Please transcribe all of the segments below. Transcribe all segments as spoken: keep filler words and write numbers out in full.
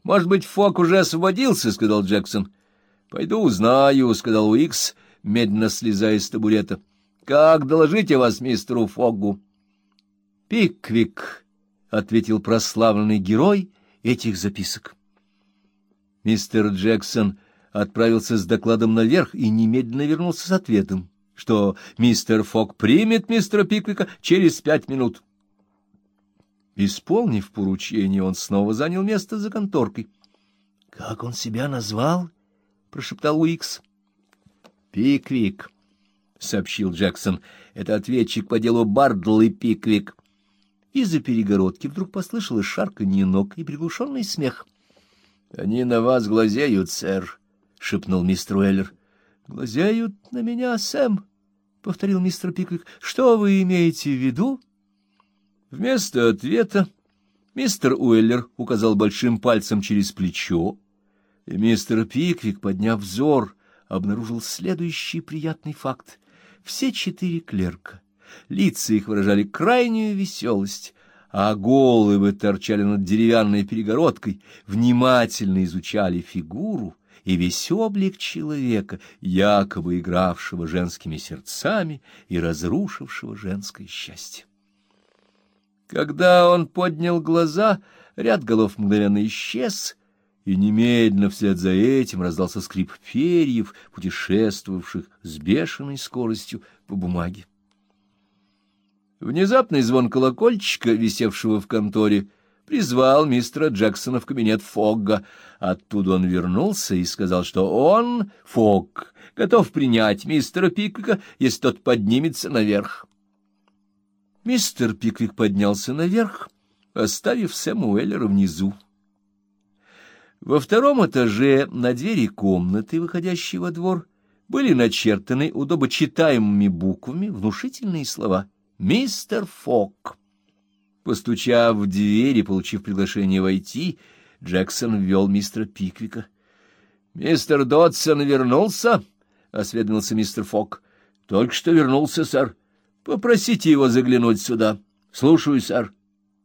— Может быть, Фок уже освободился, — сказал Джексон. — Пойду узнаю, — сказал Уикс, медленно слезая с табурета. — Как доложить о вас мистеру Фоггу? — Пиквик, — ответил прославленный герой этих записок. Мистер Джексон отправился с докладом наверх и немедленно вернулся с ответом, что мистер Фог примет мистера Пиквика через пять минут. Исполнив поручение, он снова занял место за конторкой. — Как он себя назвал? — прошептал Уикс. — Пиквик, — сообщил Джексон. — Это ответчик по делу Бардл и Пиквик. Из-за перегородки вдруг послышалось шарканье ног и приглушенный смех. — Они на вас глазеют, сэр, — шепнул мистер Уэллер. — Глазеют на меня, Сэм, — повторил мистер Пиквик. — Что вы имеете в виду? Вместо ответа мистер Уэллер указал большим пальцем через плечо, и мистер Пиквик, подняв взор, обнаружил следующий приятный факт. Все четыре клерка, лица их выражали крайнюю веселость, а головы торчали над деревянной перегородкой, внимательно изучали фигуру и весь облик человека, якобы игравшего женскими сердцами и разрушившего женское счастье. Когда он поднял глаза, ряд голов мгновенно исчез, и немедленно вслед за этим раздался скрип перьев, путешествовавших с бешеной скоростью по бумаге. Внезапный звон колокольчика, висевшего в конторе, призвал мистера Джексона в кабинет Фогга. Оттуда он вернулся и сказал, что он, Фогг, готов принять мистера Пиквика, если тот поднимется наверх. Мистер Пиквик поднялся наверх, оставив Сэма Уэллера внизу. Во втором этаже на двери комнаты, выходящей во двор, были начертаны удобочитаемыми буквами внушительные слова «Мистер Фог». Постучав в дверь и получив приглашение войти, Джексон ввел мистера Пиквика. — Мистер Додсон вернулся? — осведомился мистер Фог. — Только что вернулся, сэр. Попросите его заглянуть сюда. — Слушаю, сэр.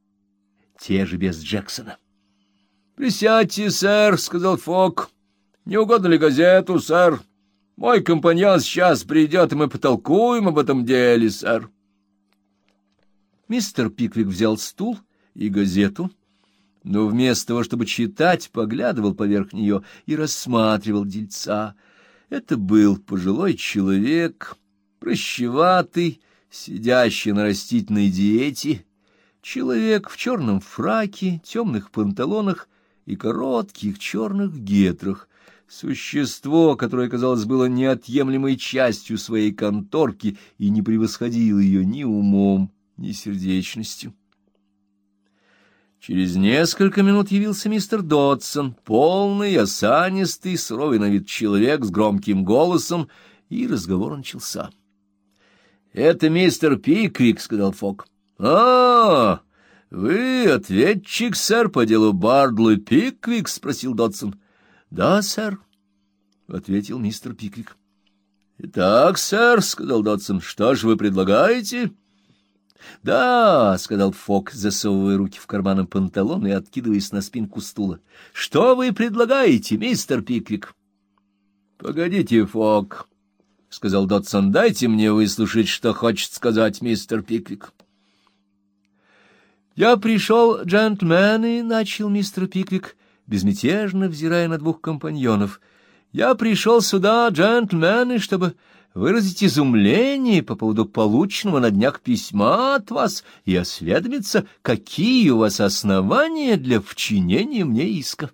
Те же без Джексона. — Присядьте, сэр, — сказал Фог. — Не угодно ли газету, сэр? Мой компаньон сейчас придет, и мы потолкуем об этом деле, сэр. Мистер Пиквик взял стул и газету, но вместо того, чтобы читать, поглядывал поверх нее и рассматривал дельца. Это был пожилой человек, прыщеватый, сидящий на растительной диете, человек в черном фраке, темных панталонах и коротких черных гетрах, существо, которое, казалось, было неотъемлемой частью своей конторки и не превосходило ее ни умом, ни сердечностью. Через несколько минут явился мистер Додсон, полный, осанистый, суровый на вид человек с громким голосом, и разговор начался. — Это мистер Пиквик, — сказал Фог. — А, вы ответчик, сэр, по делу Бардл и Пиквик? — спросил Додсон. — Да, сэр, — ответил мистер Пиквик. — Итак, сэр, — сказал Додсон, — что же вы предлагаете? — Да, — сказал Фог, засовывая руки в карманы панталона и откидываясь на спинку стула. — Что вы предлагаете, мистер Пиквик? — Погодите, Фог, — сказал Додсон, — дайте мне выслушать, что хочет сказать мистер Пиквик. — Я пришел, джентльмены, — начал мистер Пиквик, безмятежно взирая на двух компаньонов. — Я пришел сюда, джентльмены, чтобы выразить изумление по поводу полученного на днях письма от вас и осведомиться, какие у вас основания для вчинения мне иска.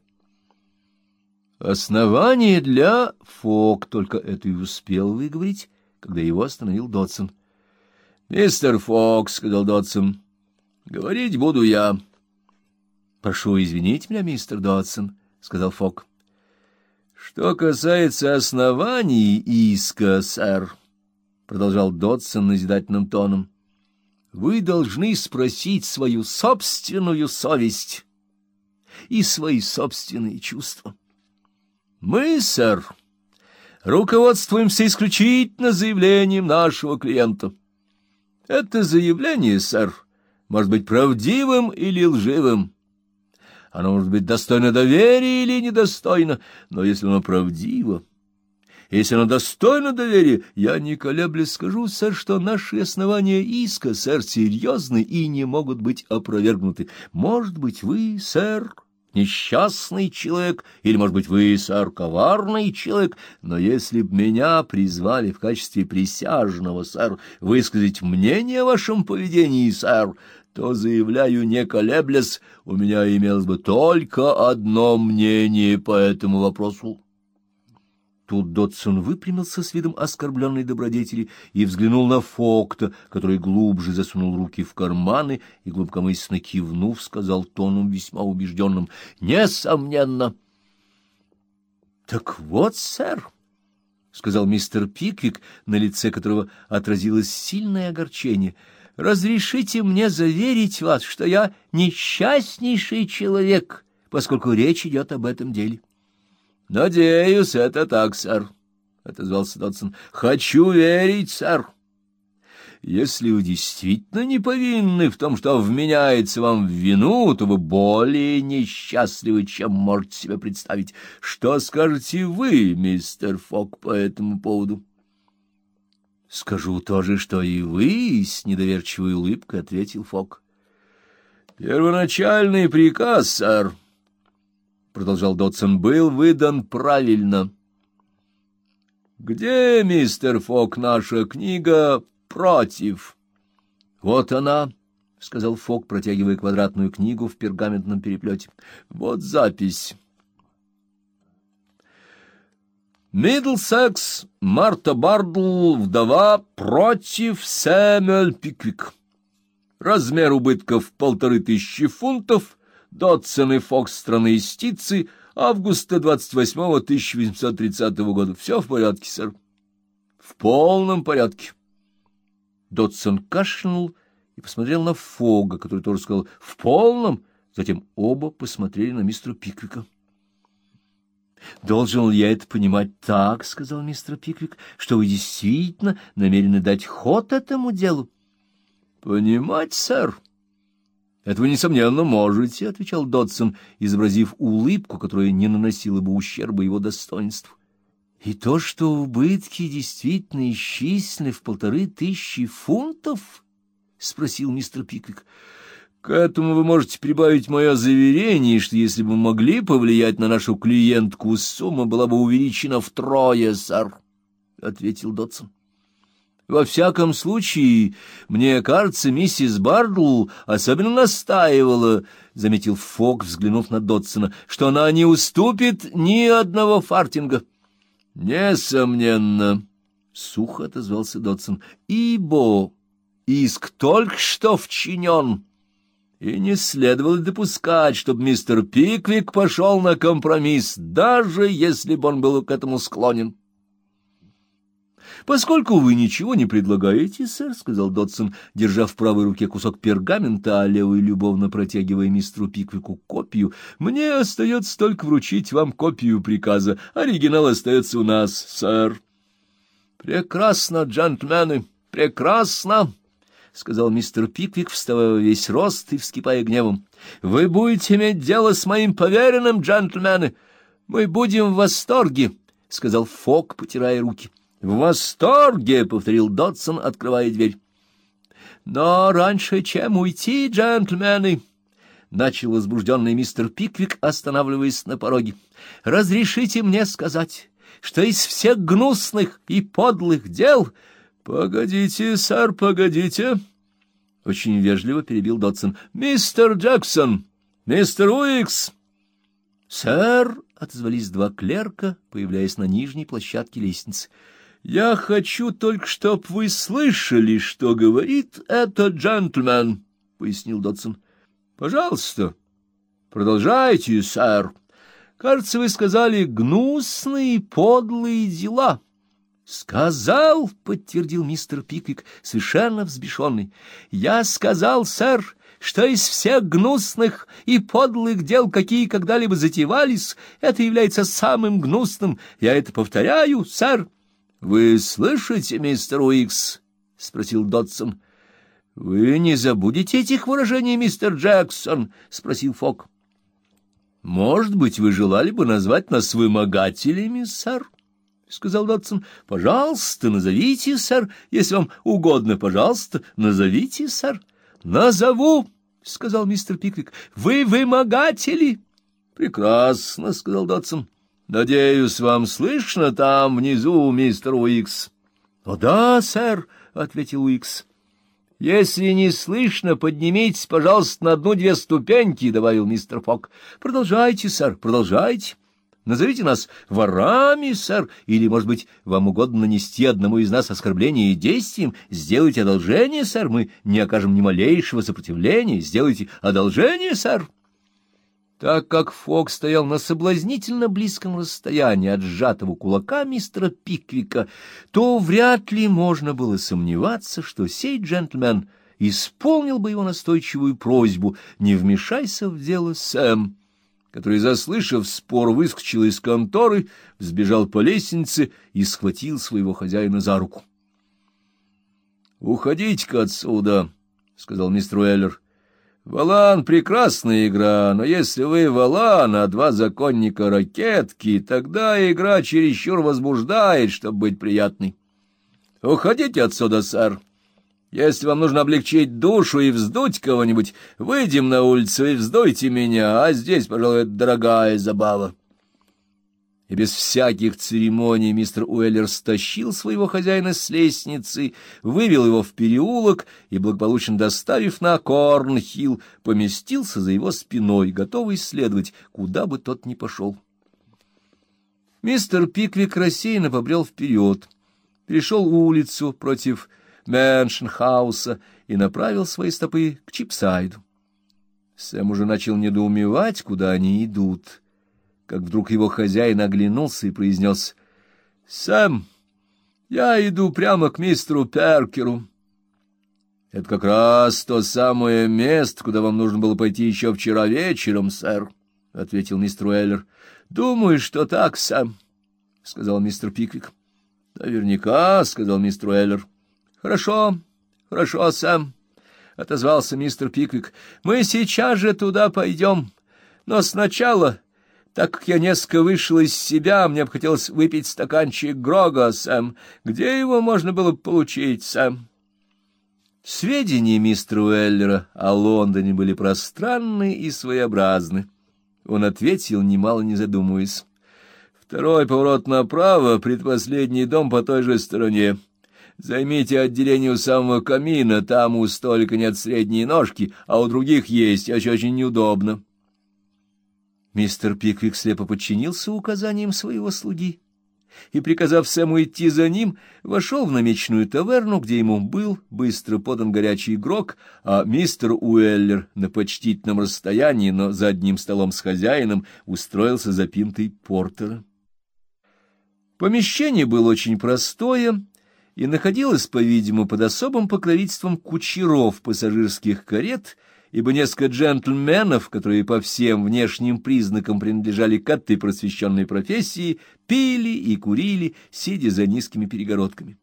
Основания для... Фог только это и успел выговорить, когда его остановил Додсон. — Мистер Фог, — сказал Додсон, — говорить буду я. — Прошу извинить меня, мистер Додсон, — сказал Фог. — Что касается оснований иска, сэр, — продолжал Додсон назидательным тоном, — вы должны спросить свою собственную совесть и свои собственные чувства. Мы, сэр, руководствуемся исключительно заявлением нашего клиента. Это заявление, сэр, может быть правдивым или лживым. Оно может быть достойно доверия или недостойно, но если оно правдиво, если оно достойно доверия, я не колеблясь скажу, сэр, что наши основания иска, сэр, серьезны и не могут быть опровергнуты. Может быть, вы, сэр, несчастный человек, или, может быть, вы, сэр, коварный человек, но если б меня призвали в качестве присяжного, сэр, высказать мнение о вашем поведении, сэр, то, заявляю, не колеблясь, у меня имелось бы только одно мнение по этому вопросу. Тут Додсон выпрямился с видом оскорбленной добродетели и взглянул на Фокта, который глубже засунул руки в карманы и, глубокомысленно кивнув, сказал тоном весьма убежденным: «Несомненно». «Так вот, сэр», — сказал мистер Пиквик, на лице которого отразилось сильное огорчение, — «разрешите мне заверить вас, что я несчастнейший человек, поскольку речь идет об этом деле». «Надеюсь, это так, сэр», — отозвался Додсон. «Хочу верить, сэр. Если вы действительно не повинны в том, что вменяется вам в вину, то вы более несчастливы, чем можете себе представить. Что скажете вы, мистер Фок, по этому поводу?» «Скажу то же, что и вы», — с недоверчивой улыбкой ответил Фок. «Первоначальный приказ, сэр», — продолжал Додсон, — был выдан правильно. «Где, мистер Фок, наша книга «Против»?» «Вот она», — сказал Фок, протягивая квадратную книгу в пергаментном переплете. «Вот запись. Миддлсекс, Марта Бардл, вдова, против Сэмюэль Пиквик. Размер убытков полторы тысячи фунтов. Додсон и Фокс, страны юстиции, августа двадцать восьмого тысяча восемьсот тридцатого года. Все в порядке, сэр. В полном порядке». Додсон кашлянул и посмотрел на Фога, который тоже сказал «в полном». Затем оба посмотрели на мистера Пиквика. «Должен ли я это понимать так, — сказал мистер Пиквик, — что вы действительно намерены дать ход этому делу?» «Понимать, сэр? Это вы, несомненно, можете, — отвечал Додсон, изобразив улыбку, которая не наносила бы ущерба его достоинству. «И то, что убытки действительно исчислены в полторы тысячи фунтов?» — спросил мистер Пиквик. «К этому вы можете прибавить мое заверение, что если бы мы могли повлиять на нашу клиентку, сумма была бы увеличена втрое, сэр», — ответил Додсон. «Во всяком случае, мне кажется, миссис Бардл особенно настаивала, — заметил Фок, взглянув на Додсона, — что она не уступит ни одного фартинга». «Несомненно», — сухо отозвался Додсон, — «ибо иск только что вчинен, и не следовало допускать, чтобы мистер Пиквик пошел на компромисс, даже если бы он был к этому склонен». «Поскольку вы ничего не предлагаете, сэр, — сказал Додсон, держа в правой руке кусок пергамента, а левой любовно протягивая мистеру Пиквику копию, — мне остается только вручить вам копию приказа. Оригинал остается у нас, сэр». «Прекрасно, джентльмены, прекрасно!» — сказал мистер Пиквик, вставая во весь рост и вскипая гневом. «Вы будете иметь дело с моим поверенным, джентльмены. Мы будем в восторге», — сказал Фок, потирая руки. «В восторге», — повторил Додсон, открывая дверь. «Но раньше, чем уйти, джентльмены», — начал возбужденный мистер Пиквик, останавливаясь на пороге, — «разрешите мне сказать, что из всех гнусных и подлых дел...» «Погодите, сэр, погодите», — очень вежливо перебил Додсон. «Мистер Джексон, мистер Уикс». «Сэр», — отозвались два клерка, появляясь на нижней площадке лестницы. «Я хочу только, чтоб вы слышали, что говорит этот джентльмен», — пояснил Додсон. «Пожалуйста, продолжайте, сэр. Кажется, вы сказали «гнусные, подлые дела». «Сказал», — подтвердил мистер Пиквик, совершенно взбешенный. «Я сказал, сэр, что из всех гнусных и подлых дел, какие когда-либо затевались, это является самым гнусным. Я это повторяю, сэр». «Вы слышите, мистер Уикс?» — спросил Додсон. «Вы не забудете этих выражений, мистер Джексон?» — спросил Фок. — Может быть, вы желали бы назвать нас вымогателями, сэр? — сказал Додсон. — Пожалуйста, назовите, сэр, если вам угодно, пожалуйста, назовите, сэр. — Назову, — сказал мистер Пиквик. — Вы вымогатели? — Прекрасно, — сказал Додсон. — Надеюсь, вам слышно там внизу, мистер Уикс? — О да, сэр, — ответил Уикс. — Если не слышно, поднимитесь, пожалуйста, на одну-две ступеньки, — добавил мистер Фок. — Продолжайте, сэр, продолжайте. Назовите нас ворами, сэр, или, может быть, вам угодно нанести одному из нас оскорбление действием. Сделайте одолжение, сэр, мы не окажем ни малейшего сопротивления. Сделайте одолжение, сэр. Так как Фок стоял на соблазнительно близком расстоянии от сжатого кулака мистера Пиквика, то вряд ли можно было сомневаться, что сей джентльмен исполнил бы его настойчивую просьбу «не вмешайся в дело, Сэм», который, заслышав спор, выскочил из конторы, взбежал по лестнице и схватил своего хозяина за руку. — Уходите-ка отсюда, — сказал мистер Уэллер. — Волан — прекрасная игра, но если вы волан, а два законника — ракетки, тогда игра чересчур возбуждает, чтобы быть приятной. Уходите отсюда, сэр. Если вам нужно облегчить душу и вздуть кого-нибудь, выйдем на улицу и вздуйте меня, а здесь, пожалуй, это дорогая забава. И без всяких церемоний мистер Уэллер стащил своего хозяина с лестницы, вывел его в переулок и, благополучно доставив на Корнхилл, поместился за его спиной, готовый следовать, куда бы тот ни пошел. Мистер Пиквик рассеянно побрел вперед, перешел улицу против Мэншн-хауса и направил свои стопы к Чипсайду. Сэм уже начал недоумевать, куда они идут, как вдруг его хозяин оглянулся и произнес: — Сэм, я иду прямо к мистеру Перкеру. — Это как раз то самое место, куда вам нужно было пойти еще вчера вечером, сэр, — ответил мистер Уэллер. — Думаю, что так, Сэм, — сказал мистер Пиквик. — Наверняка, — сказал мистер Уэллер. — Хорошо, хорошо, Сэм, — отозвался мистер Пиквик. — Мы сейчас же туда пойдем, но сначала... Так как я несколько вышел из себя, мне бы хотелось выпить стаканчик Грога, Сэм. Где его можно было получить, Сэм? Сведения мистера Уэллера о Лондоне были пространны и своеобразны. Он ответил, немало не задумываясь: второй поворот направо, предпоследний дом по той же стороне. Займите отделение у самого камина, там у столика нет средней ножки, а у других есть, очень-очень неудобно. Мистер Пиквик слепо подчинился указаниям своего слуги и, приказав Сэму идти за ним, вошел в намеченную таверну, где ему был быстро подан горячий грог, а мистер Уэллер на почтительном расстоянии, но за одним столом с хозяином, устроился за пинтой портера. Помещение было очень простое и находилось, по-видимому, под особым покровительством кучеров пассажирских карет, ибо несколько джентльменов, которые по всем внешним признакам принадлежали к этой просвещенной профессии, пили и курили, сидя за низкими перегородками.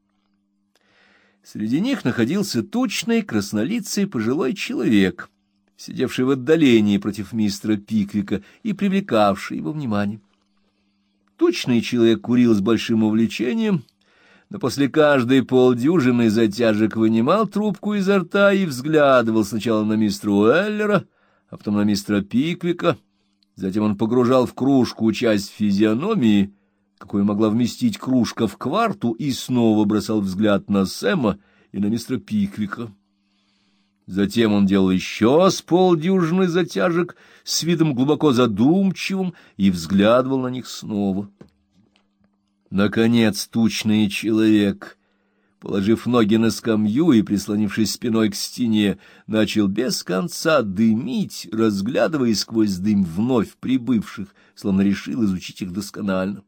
Среди них находился тучный, краснолицый пожилой человек, сидевший в отдалении против мистера Пиквика и привлекавший его внимание. Тучный человек курил с большим увлечением, но после каждой полдюжины затяжек вынимал трубку изо рта и взглядывал сначала на мистера Уэллера, а потом на мистера Пиквика. Затем он погружал в кружку часть физиономии, какую могла вместить кружка в кварту, и снова бросал взгляд на Сэма и на мистера Пиквика. Затем он делал еще с полдюжины затяжек с видом глубоко задумчивым и взглядывал на них снова. Наконец тучный человек, положив ноги на скамью и прислонившись спиной к стене, начал без конца дымить, разглядывая сквозь дым вновь прибывших, словно решил изучить их досконально.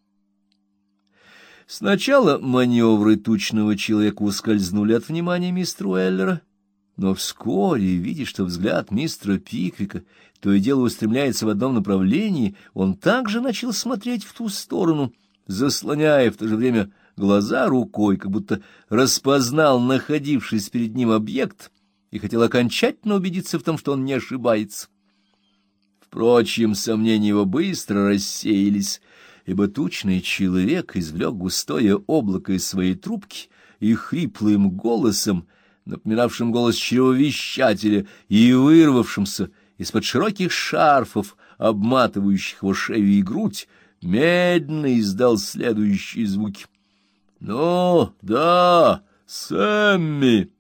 Сначала маневры тучного человека ускользнули от внимания мистера Уэллера, но вскоре, видя, что взгляд мистера Пиквика то и дело устремляется в одном направлении, он также начал смотреть в ту сторону, заслоняя в то же время глаза рукой, как будто распознал находившийся перед ним объект и хотел окончательно убедиться в том, что он не ошибается. В Впрочем, сомнения его быстро рассеялись, ибо тучный человек извлек густое облако из своей трубки и хриплым голосом, напоминавшим голос чревовещателя и вырвавшимся из-под широких шарфов, обматывающих его шею и грудь, медленно издал следующие звуки. — Ну, да, Сэмми!